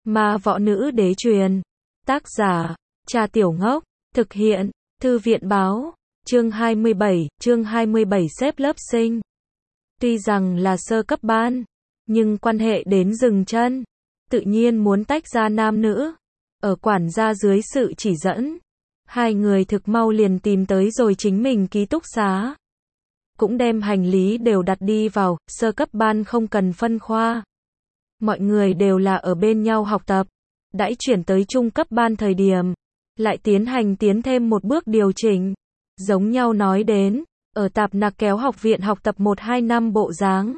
Ma võ nữ đế truyền. Tác giả, Trà Tiểu Ngốc. Thực hiện, Thư viện báo. Chương 27 xếp lớp sinh. Tuy rằng là sơ cấp ban, nhưng quan hệ đến dừng chân, tự nhiên muốn tách ra nam nữ. Ở quản gia dưới sự chỉ dẫn, hai người thực mau liền tìm tới rồi chính mình ký túc xá. Cũng đem hành lý đều đặt đi vào, sơ cấp ban không cần phân khoa. Mọi người đều là ở bên nhau học tập. Đãi chuyển tới trung cấp ban thời điểm, lại tiến thêm một bước điều chỉnh. Giống nhau nói đến, ở Tạp Nặc Kéo học viện học tập 1-2 năm bộ dáng,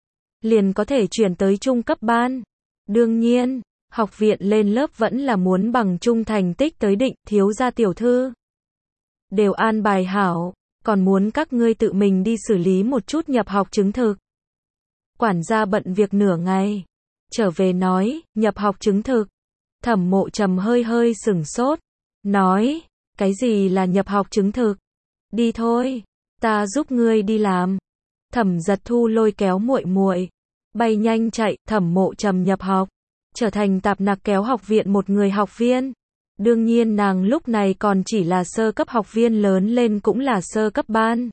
liền có thể chuyển tới trung cấp ban. Đương nhiên, học viện lên lớp vẫn là muốn bằng chung thành tích tới định, thiếu gia tiểu thư đều an bài hảo, còn muốn các ngươi tự mình đi xử lý một chút nhập học chứng thực. Quản gia bận việc nửa ngày, trở về nói, nhập học chứng thực. Thẩm Mộ Trầm hơi sửng sốt, nói, cái gì là nhập học chứng thực? Đi thôi, ta giúp ngươi đi làm. Thẩm Giật Thu lôi kéo muội muội, bay nhanh chạy. Thẩm Mộ Trầm nhập học, trở thành Tạp Nặc Kéo học viện một người học viên. Đương nhiên nàng lúc này còn chỉ là sơ cấp học viên, lớn lên cũng là sơ cấp ban.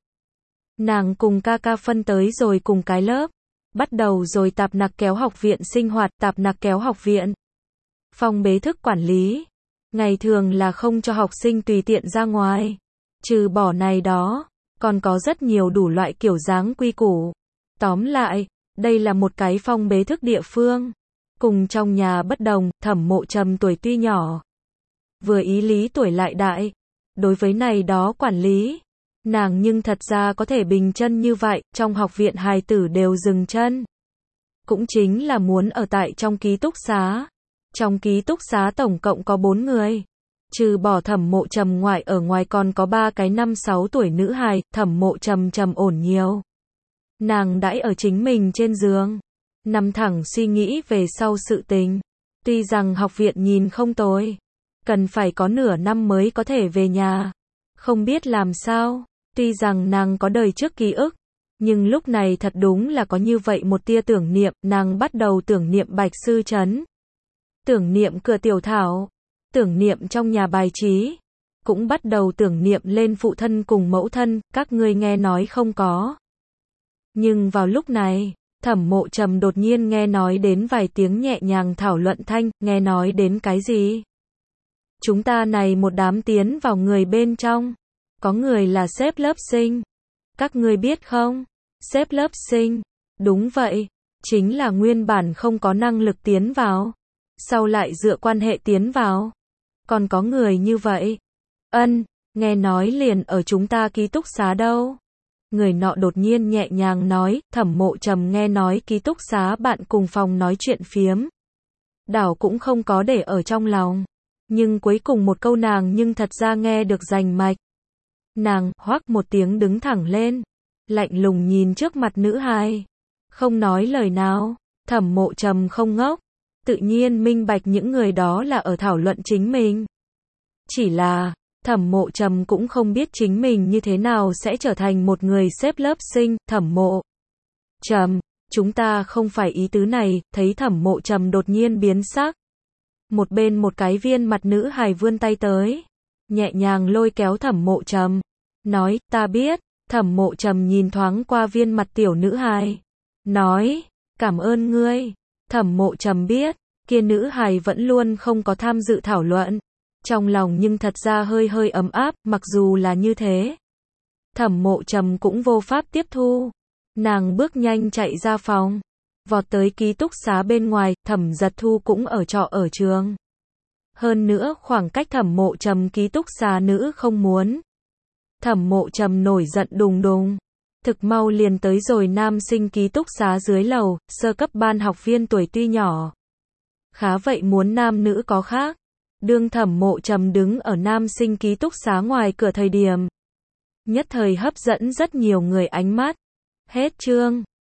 Nàng cùng ca ca phân tới rồi cùng cái lớp, bắt đầu rồi Tạp Nặc Kéo học viện sinh hoạt. Tạp Nặc Kéo học viện phòng bế thức quản lý, ngày thường là không cho học sinh tùy tiện ra ngoài. Trừ bỏ này đó, còn có rất nhiều đủ loại kiểu dáng quy củ. Tóm lại, đây là một cái phòng bế thức địa phương. Cùng trong nhà bất đồng, Thẩm Mộ Trầm tuổi tuy nhỏ, vừa ý lý tuổi lại đại. Đối với này đó quản lý, nàng nhưng thật ra có thể bình chân như vậy. Trong học viện hài tử đều dừng chân, cũng chính là muốn ở tại trong ký túc xá. Trong ký túc xá tổng cộng có 4 người. Trừ bỏ Thẩm Mộ Trầm ngoại, ở ngoài còn có 3 cái 5-6 tuổi nữ hài. Thẩm Mộ Trầm trầm ổn nhiều. Nàng đãi ở chính mình trên giường, nằm thẳng suy nghĩ về sau sự tình. Tuy rằng học viện nhìn không tồi, cần phải có nửa năm mới có thể về nhà. Không biết làm sao, tuy rằng nàng có đời trước ký ức, nhưng lúc này thật đúng là có như vậy một tia tưởng niệm. Nàng bắt đầu tưởng niệm Bạch Sư Trấn, tưởng niệm Cửa Tiểu Thảo, tưởng niệm trong nhà bài trí, cũng bắt đầu tưởng niệm lên phụ thân cùng mẫu thân. Các ngươi nghe nói không có. Nhưng vào lúc này, Thẩm Mộ Trầm đột nhiên nghe nói đến vài tiếng nhẹ nhàng thảo luận thanh. Nghe nói đến cái gì? Chúng ta này một đám tiến vào người bên trong, có người là xếp lớp sinh. Các ngươi biết không? Xếp lớp sinh. Đúng vậy, chính là nguyên bản không có năng lực tiến vào, sau lại dựa quan hệ tiến vào. Còn có người như vậy? Nghe nói liền ở chúng ta ký túc xá đâu. Người nọ đột nhiên nhẹ nhàng nói. Thẩm Mộ Trầm nghe nói ký túc xá bạn cùng phòng nói chuyện phiếm, đảo cũng không có để ở trong lòng. Nhưng cuối cùng một câu nàng nhưng thật ra nghe được rành mạch. Nàng hoắc một tiếng đứng thẳng lên, lạnh lùng nhìn trước mặt nữ hài, không nói lời nào. Thẩm Mộ Trầm không ngốc, tự nhiên minh bạch những người đó là ở thảo luận chính mình. Chỉ là, Thẩm Mộ Trầm cũng không biết chính mình như thế nào sẽ trở thành một người xếp lớp sinh. Thẩm Mộ Trầm, chúng ta không phải ý tứ này. Thấy Thẩm Mộ Trầm đột nhiên biến sắc, một bên một cái viên mặt nữ hài vươn tay tới, nhẹ nhàng lôi kéo Thẩm Mộ Trầm, nói, ta biết. Thẩm Mộ Trầm nhìn thoáng qua viên mặt tiểu nữ hài, nói, cảm ơn ngươi. Thẩm Mộ Trầm biết, kia nữ hài vẫn luôn không có tham dự thảo luận, trong lòng nhưng thật ra hơi ấm áp. Mặc dù là như thế, Thẩm Mộ Trầm cũng vô pháp tiếp thu. Nàng bước nhanh chạy ra phòng, vọt tới ký túc xá bên ngoài. Thẩm Giật Thu cũng ở trọ ở trường, hơn nữa khoảng cách Thẩm Mộ Trầm ký túc xá nữ không muốn. Thẩm Mộ Trầm nổi giận đùng đùng, thực mau liền tới rồi nam sinh ký túc xá dưới lầu. Sơ cấp ban học viên tuổi tuy nhỏ, khá vậy muốn nam nữ có khác. Đương Thẩm Mộ Trầm đứng ở nam sinh ký túc xá ngoài cửa thời điểm, nhất thời hấp dẫn rất nhiều người ánh mắt. Hết chương.